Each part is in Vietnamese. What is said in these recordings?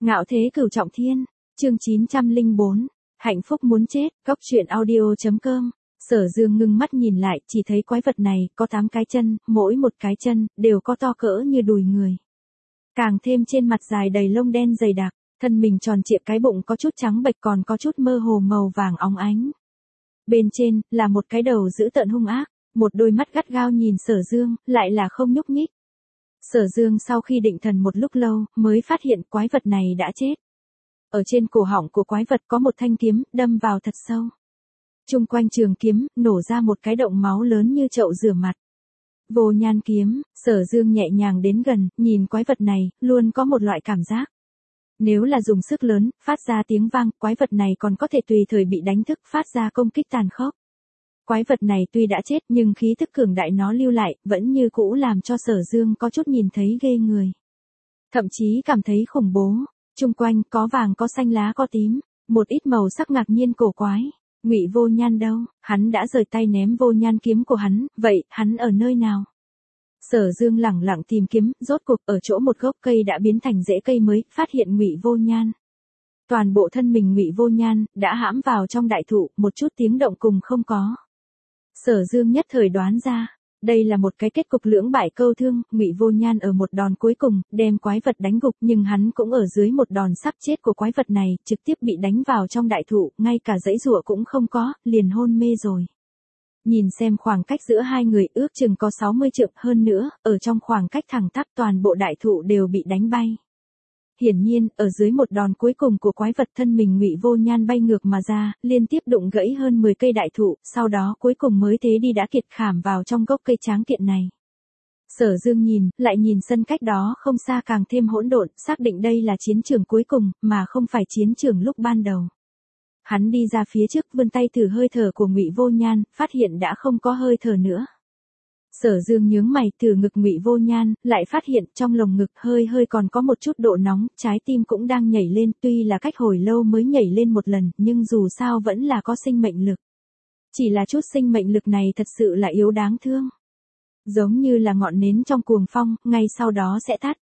Ngạo thế cửu trọng thiên, chương 904, hạnh phúc muốn chết, góc truyện audio.com. Sở Dương ngưng mắt nhìn lại, chỉ thấy quái vật này có 8 cái chân, mỗi một cái chân đều có to cỡ như đùi người. Càng thêm trên mặt dài đầy lông đen dày đặc, thân mình tròn trịa, cái bụng có chút trắng bệch còn có chút mơ hồ màu vàng óng ánh. Bên trên là một cái đầu dữ tợn hung ác, một đôi mắt gắt gao nhìn Sở Dương, lại là không nhúc nhích. Sở Dương sau khi định thần một lúc lâu, mới phát hiện quái vật này đã chết. Ở trên cổ họng của quái vật có một thanh kiếm, đâm vào thật sâu. Trung quanh trường kiếm, nổ ra một cái động máu lớn như chậu rửa mặt. Vô nhan kiếm, Sở Dương nhẹ nhàng đến gần, nhìn quái vật này, luôn có một loại cảm giác. Nếu là dùng sức lớn, phát ra tiếng vang, quái vật này còn có thể tùy thời bị đánh thức, phát ra công kích tàn khốc. Quái vật này tuy đã chết nhưng khí tức cường đại nó lưu lại, vẫn như cũ làm cho Sở Dương có chút nhìn thấy ghê người. Thậm chí cảm thấy khủng bố. Trung quanh có vàng có xanh lá có tím, một ít màu sắc ngạc nhiên cổ quái. Ngụy Vô Nhan đâu? Hắn đã rời tay ném vô nhan kiếm của hắn, vậy hắn ở nơi nào? Sở Dương lẳng lặng tìm kiếm, rốt cuộc ở chỗ một gốc cây đã biến thành rễ cây mới, phát hiện Ngụy Vô Nhan. Toàn bộ thân mình Ngụy Vô Nhan đã hãm vào trong đại thụ, một chút tiếng động cùng không có. Sở Dương nhất thời đoán ra, đây là một cái kết cục lưỡng bại câu thương. Ngụy Vô Nhan ở một đòn cuối cùng đem quái vật đánh gục, nhưng hắn cũng ở dưới một đòn sắp chết của quái vật này, trực tiếp bị đánh vào trong đại thụ, ngay cả giãy giụa cũng không có, liền hôn mê rồi. Nhìn xem khoảng cách giữa hai người ước chừng có 60 trượng, hơn nữa, ở trong khoảng cách thẳng tắp toàn bộ đại thụ đều bị đánh bay. Hiển nhiên, ở dưới một đòn cuối cùng của quái vật, thân mình Ngụy Vô Nhan bay ngược mà ra, liên tiếp đụng gãy hơn 10 cây đại thụ, sau đó cuối cùng mới thế đi đã kiệt khảm vào trong gốc cây tráng kiện này. Sở Dương nhìn, lại nhìn sân cách đó không xa càng thêm hỗn độn, xác định đây là chiến trường cuối cùng, mà không phải chiến trường lúc ban đầu. Hắn đi ra phía trước, vươn tay thử hơi thở của Ngụy Vô Nhan, phát hiện đã không có hơi thở nữa. Sở Dương nhướng mày, thử ngực Ngụy Vô Nhan, lại phát hiện trong lồng ngực hơi còn có một chút độ nóng, trái tim cũng đang nhảy lên, tuy là cách hồi lâu mới nhảy lên một lần, nhưng dù sao vẫn là có sinh mệnh lực. Chỉ là chút sinh mệnh lực này thật sự là yếu đáng thương. Giống như là ngọn nến trong cuồng phong, ngay sau đó sẽ tắt.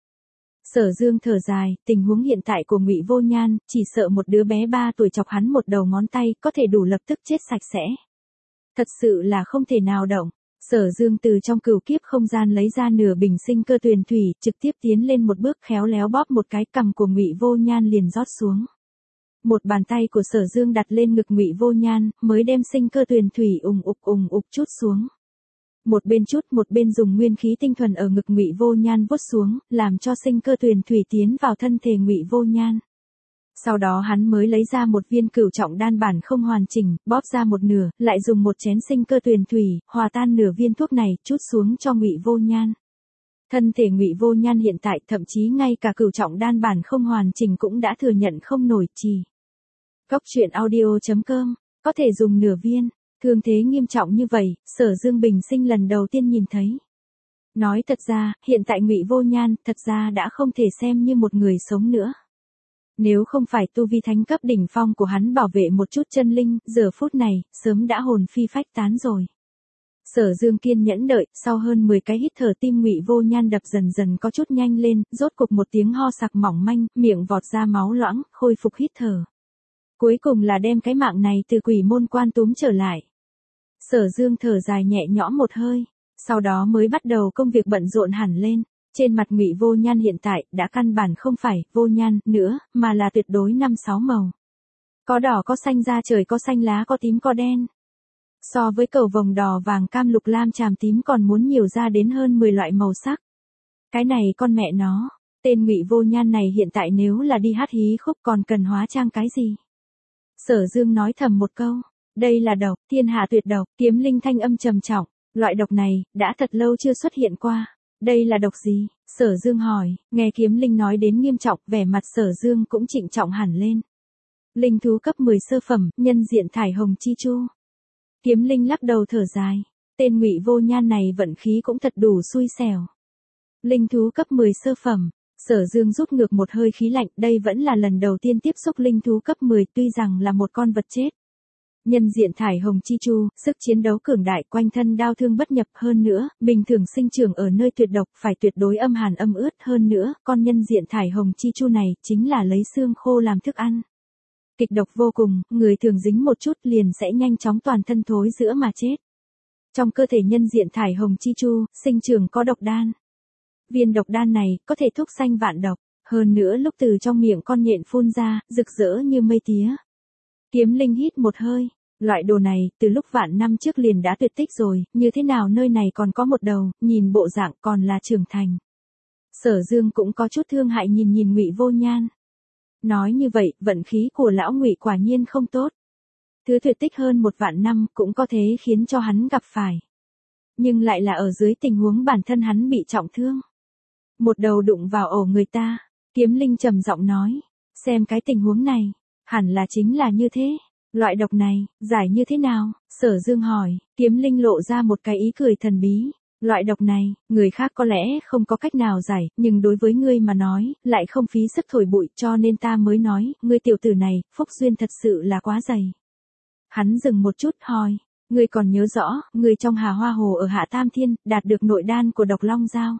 Sở Dương thở dài, tình huống hiện tại của Ngụy Vô Nhan, chỉ sợ một đứa bé 3 tuổi chọc hắn một đầu ngón tay, có thể đủ lập tức chết sạch sẽ. Thật sự là không thể nào động. Sở Dương từ trong cửu kiếp không gian lấy ra nửa bình sinh cơ tuyền thủy, trực tiếp tiến lên một bước, khéo léo bóp một cái, cằm của Ngụy Vô Nhan liền rót xuống. Một bàn tay của Sở Dương đặt lên ngực Ngụy Vô Nhan, mới đem sinh cơ tuyền thủy ùng ục chút xuống. Một bên dùng nguyên khí tinh thuần ở ngực Ngụy Vô Nhan vuốt xuống, làm cho sinh cơ tuyền thủy tiến vào thân thể Ngụy Vô Nhan. Sau đó hắn mới lấy ra một viên cửu trọng đan bản không hoàn chỉnh, bóp ra một nửa, lại dùng một chén sinh cơ tuyền thủy, hòa tan nửa viên thuốc này, chút xuống cho Ngụy Vô Nhan. Thân thể Ngụy Vô Nhan hiện tại, thậm chí ngay cả cửu trọng đan bản không hoàn chỉnh cũng đã thừa nhận không nổi trì. Góc truyện audio.com, có thể dùng nửa viên, thương thế nghiêm trọng như vậy, Sở Dương bình sinh lần đầu tiên nhìn thấy. Nói thật ra, hiện tại Ngụy Vô Nhan, thật ra đã không thể xem như một người sống nữa. Nếu không phải tu vi thánh cấp đỉnh phong của hắn bảo vệ một chút chân linh, giờ phút này, sớm đã hồn phi phách tán rồi. Sở Dương kiên nhẫn đợi, sau hơn 10 cái hít thở tim Ngụy Vô Nhan đập dần dần có chút nhanh lên, rốt cục một tiếng ho sặc mỏng manh, miệng vọt ra máu loãng, khôi phục hít thở. Cuối cùng là đem cái mạng này từ quỷ môn quan túm trở lại. Sở Dương thở dài nhẹ nhõm một hơi, sau đó mới bắt đầu công việc bận rộn hẳn lên. Trên mặt Ngụy Vô Nhan hiện tại đã căn bản không phải vô nhan nữa, mà là tuyệt đối 5-6 màu. Có đỏ có xanh da trời, có xanh lá có tím có đen. So với cầu vồng đỏ vàng cam lục lam tràm tím còn muốn nhiều ra đến hơn 10 loại màu sắc. Cái này con mẹ nó, tên Ngụy Vô Nhan này hiện tại nếu là đi hát hí khúc còn cần hóa trang cái gì? Sở Dương nói thầm một câu, đây là độc, thiên hạ tuyệt độc, Kiếm Linh thanh âm trầm trọng, loại độc này đã thật lâu chưa xuất hiện qua. Đây là độc gì? Sở Dương hỏi, nghe Kiếm Linh nói đến nghiêm trọng, vẻ mặt Sở Dương cũng trịnh trọng hẳn lên. Linh thú cấp 10 sơ phẩm, nhân diện thải hồng chi chu. Kiếm Linh lắc đầu thở dài, tên Ngụy Vô Nhan này vận khí cũng thật đủ xui xẻo. Linh thú cấp 10 sơ phẩm, Sở Dương rút ngược một hơi khí lạnh, đây vẫn là lần đầu tiên tiếp xúc linh thú cấp 10, tuy rằng là một con vật chết. Nhân diện thải hồng chi chu, sức chiến đấu cường đại, quanh thân đao thương bất nhập, hơn nữa, bình thường sinh trưởng ở nơi tuyệt độc, phải tuyệt đối âm hàn âm ướt, hơn nữa, con nhân diện thải hồng chi chu này chính là lấy xương khô làm thức ăn. Kịch độc vô cùng, người thường dính một chút liền sẽ nhanh chóng toàn thân thối rữa mà chết. Trong cơ thể nhân diện thải hồng chi chu, sinh trưởng có độc đan. Viên độc đan này có thể thúc sanh vạn độc, hơn nữa lúc từ trong miệng con nhện phun ra, rực rỡ như mây tía. Kiếm Linh hít một hơi, loại đồ này từ lúc vạn năm trước liền đã tuyệt tích rồi, như thế nào nơi này còn có một đầu, nhìn bộ dạng còn là trưởng thành. Sở Dương cũng có chút thương hại nhìn nhìn Ngụy Vô Nhan. Nói như vậy, vận khí của lão Ngụy quả nhiên không tốt. Thứ tuyệt tích hơn một vạn năm cũng có thể khiến cho hắn gặp phải. Nhưng lại là ở dưới tình huống bản thân hắn bị trọng thương. Một đầu đụng vào ổ người ta, Kiếm Linh trầm giọng nói, xem cái tình huống này, hẳn là chính là như thế. Loại độc này, giải như thế nào? Sở Dương hỏi, Kiếm Linh lộ ra một cái ý cười thần bí. Loại độc này, người khác có lẽ không có cách nào giải, nhưng đối với ngươi mà nói, lại không phí sức thổi bụi, cho nên ta mới nói, ngươi tiểu tử này, phúc duyên thật sự là quá dày. Hắn dừng một chút hỏi, ngươi còn nhớ rõ, ngươi trong Hà Hoa Hồ ở Hạ Tam Thiên, đạt được nội đan của độc long dao.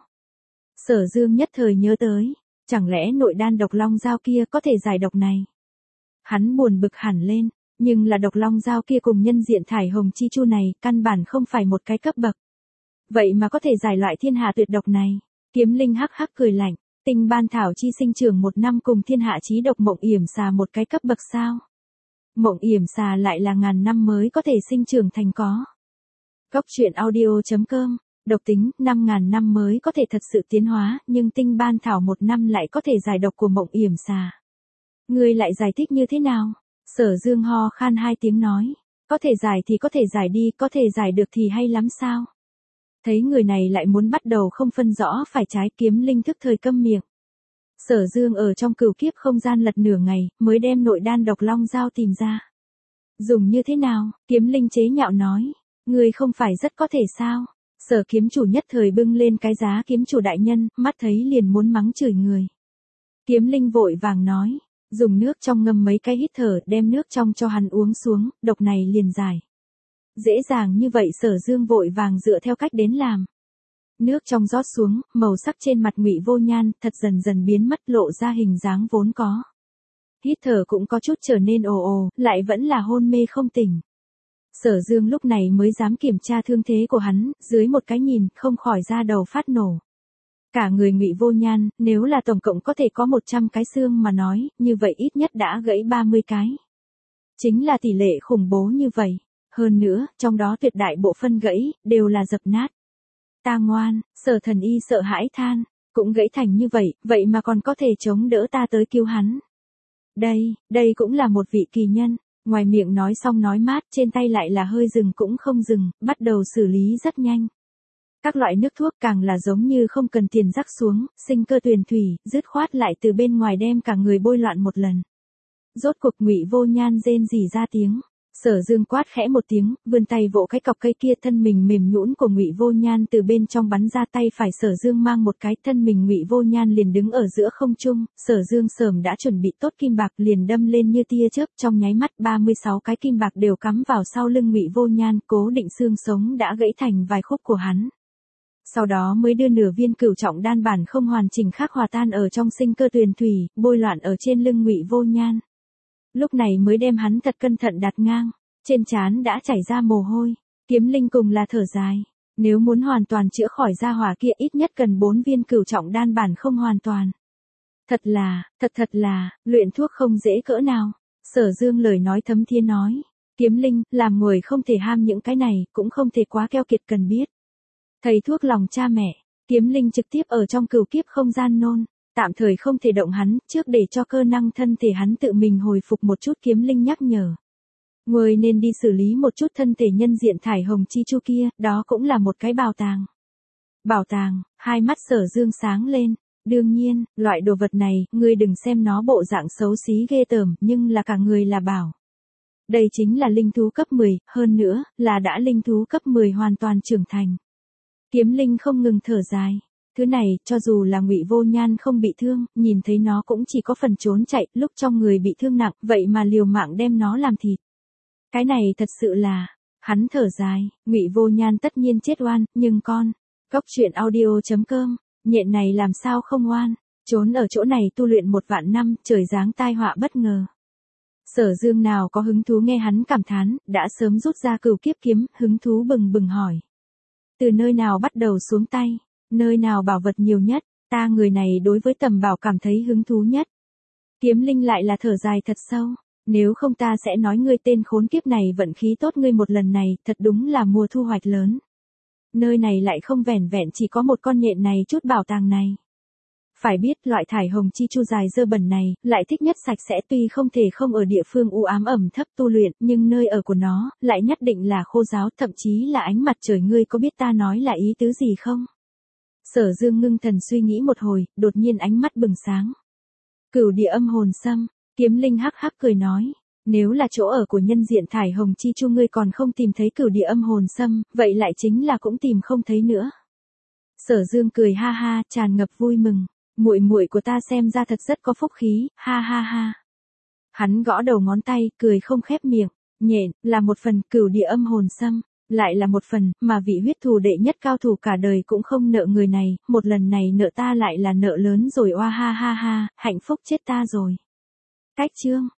Sở Dương nhất thời nhớ tới, chẳng lẽ nội đan độc long dao kia có thể giải độc này? Hắn buồn bực hẳn lên, nhưng là độc long dao kia cùng nhân diện thải hồng chi chu này, căn bản không phải một cái cấp bậc. Vậy mà có thể giải loại thiên hạ tuyệt độc này. Kiếm Linh hắc hắc cười lạnh, tinh ban thảo chi sinh trưởng một năm cùng thiên hạ chí độc mộng yểm xà một cái cấp bậc sao? Mộng yểm xà lại là ngàn năm mới có thể sinh trưởng thành có. Góc truyện audio.com, độc tính 5.000 năm mới có thể thật sự tiến hóa, nhưng tinh ban thảo một năm lại có thể giải độc của mộng yểm xà. Ngươi lại giải thích như thế nào? Sở Dương ho khan hai tiếng nói, có thể giải thì có thể giải đi, có thể giải được thì hay lắm sao? Thấy người này lại muốn bắt đầu không phân rõ phải trái, Kiếm Linh thức thời câm miệng. Sở Dương ở trong cửu kiếp không gian lật nửa ngày, mới đem nội đan độc long dao tìm ra. Dùng như thế nào? Kiếm Linh chế nhạo nói, người không phải rất có thể sao? Sở kiếm chủ nhất thời bưng lên cái giá kiếm chủ đại nhân, mắt thấy liền muốn mắng chửi người. Kiếm Linh vội vàng nói, dùng nước trong ngâm mấy cái hít thở, đem nước trong cho hắn uống xuống, độc này liền giải. Dễ dàng như vậy Sở Dương vội vàng dựa theo cách đến làm. Nước trong rót xuống, màu sắc trên mặt Ngụy Vô Nhan thật dần dần biến mất, lộ ra hình dáng vốn có. Hít thở cũng có chút trở nên ồ ồ, lại vẫn là hôn mê không tỉnh. Sở Dương lúc này mới dám kiểm tra thương thế của hắn, dưới một cái nhìn, không khỏi ra đầu phát nổ. Cả người Ngụy Vô Nhan, nếu là tổng cộng có thể có 100 cái xương mà nói, như vậy ít nhất đã gãy 30 cái. Chính là tỷ lệ khủng bố như vậy. Hơn nữa, trong đó tuyệt đại bộ phân gãy, đều là dập nát. Ta ngoan, Sở Thần Y sợ hãi than, cũng gãy thành như vậy, vậy mà còn có thể chống đỡ ta tới cứu hắn. Đây cũng là một vị kỳ nhân, ngoài miệng nói xong nói mát, trên tay lại là hơi dừng cũng không dừng, bắt đầu xử lý rất nhanh. Các loại nước thuốc càng là giống như không cần tiền rắc xuống, sinh cơ tuyền thủy, dứt khoát lại từ bên ngoài đem cả người bôi loạn một lần. Rốt cuộc Ngụy Vô Nhan rên rỉ ra tiếng. Sở Dương quát khẽ một tiếng, vươn tay vỗ cái cọc cây kia, thân mình mềm nhũn của Ngụy Vô Nhan từ bên trong bắn ra, tay phải Sở Dương mang một cái, thân mình Ngụy Vô Nhan liền đứng ở giữa không trung, Sở Dương sớm đã chuẩn bị tốt kim bạc liền đâm lên như tia chớp, trong nháy mắt 36 cái kim bạc đều cắm vào sau lưng Ngụy Vô Nhan, cố định xương sống đã gãy thành vài khúc của hắn. Sau đó mới đưa nửa viên cửu trọng đan bản không hoàn chỉnh khác hòa tan ở trong sinh cơ tuyền thủy, bôi loạn ở trên lưng Ngụy Vô Nhan. Lúc này mới đem hắn thật cẩn thận đặt ngang, trên trán đã chảy ra mồ hôi. Kiếm Linh cùng là thở dài, nếu muốn hoàn toàn chữa khỏi gia hỏa kia ít nhất cần 4 viên cửu trọng đan bản không hoàn toàn. Thật là, luyện thuốc không dễ cỡ nào. Sở Dương lời nói thấm thía nói, Kiếm Linh, làm người không thể ham những cái này, cũng không thể quá keo kiệt cần biết. Thầy thuốc lòng cha mẹ, Kiếm Linh trực tiếp ở trong cửu kiếp không gian nôn. Tạm thời không thể động hắn, trước để cho cơ năng thân thể hắn tự mình hồi phục một chút. Kiếm Linh nhắc nhở. Ngươi nên đi xử lý một chút thân thể nhân diện thải hồng chi chu kia, đó cũng là một cái bảo tàng. Bảo tàng, hai mắt Sở Dương sáng lên. Đương nhiên, loại đồ vật này, ngươi đừng xem nó bộ dạng xấu xí ghê tởm, nhưng là cả người là bảo. Đây chính là linh thú cấp 10, hơn nữa, là đã linh thú cấp 10 hoàn toàn trưởng thành. Kiếm Linh không ngừng thở dài. Thứ này, cho dù là Ngụy Vô Nhan không bị thương, nhìn thấy nó cũng chỉ có phần trốn chạy, lúc trong người bị thương nặng, vậy mà liều mạng đem nó làm thịt. Cái này thật sự là, hắn thở dài, Ngụy Vô Nhan tất nhiên chết oan, nhưng con, Cốc truyện audio.com, nhện này làm sao không oan, trốn ở chỗ này tu luyện 1.000 năm, trời giáng tai họa bất ngờ. Sở Dương nào có hứng thú nghe hắn cảm thán, đã sớm rút ra Cửu Kiếp kiếm, hứng thú bừng bừng hỏi. Từ nơi nào bắt đầu xuống tay, nơi nào bảo vật nhiều nhất, ta người này đối với tầm bảo cảm thấy hứng thú nhất. Kiếm Linh lại là thở dài thật sâu, nếu không ta sẽ nói ngươi tên khốn kiếp này vận khí tốt ngươi một lần này, thật đúng là mùa thu hoạch lớn. Nơi này lại không vẻn vẹn chỉ có một con nhện này chút bảo tàng này. Phải biết loại thải hồng chi chu dài dơ bẩn này, lại thích nhất sạch sẽ tuy không thể không ở địa phương u ám ẩm thấp tu luyện, nhưng nơi ở của nó, lại nhất định là khô ráo, thậm chí là ánh mặt trời. Ngươi có biết ta nói là ý tứ gì không? Sở Dương ngưng thần suy nghĩ một hồi, đột nhiên ánh mắt bừng sáng. Cửu địa âm hồn sâm, Kiếm Linh hắc hắc cười nói. Nếu là chỗ ở của nhân diện thải hồng chi chu ngươi còn không tìm thấy cửu địa âm hồn sâm, vậy lại chính là cũng tìm không thấy nữa. Sở Dương cười ha ha, tràn ngập vui mừng. Muội muội của ta xem ra thật rất có phúc khí, ha ha ha. Hắn gõ đầu ngón tay, cười không khép miệng. Nhện, là một phần, cửu địa âm hồn sâm, lại là một phần, mà vị huyết thù đệ nhất cao thủ cả đời cũng không nợ người này, một lần này nợ ta lại là nợ lớn rồi, oa ha ha ha, hạnh phúc chết ta rồi. Cách chương.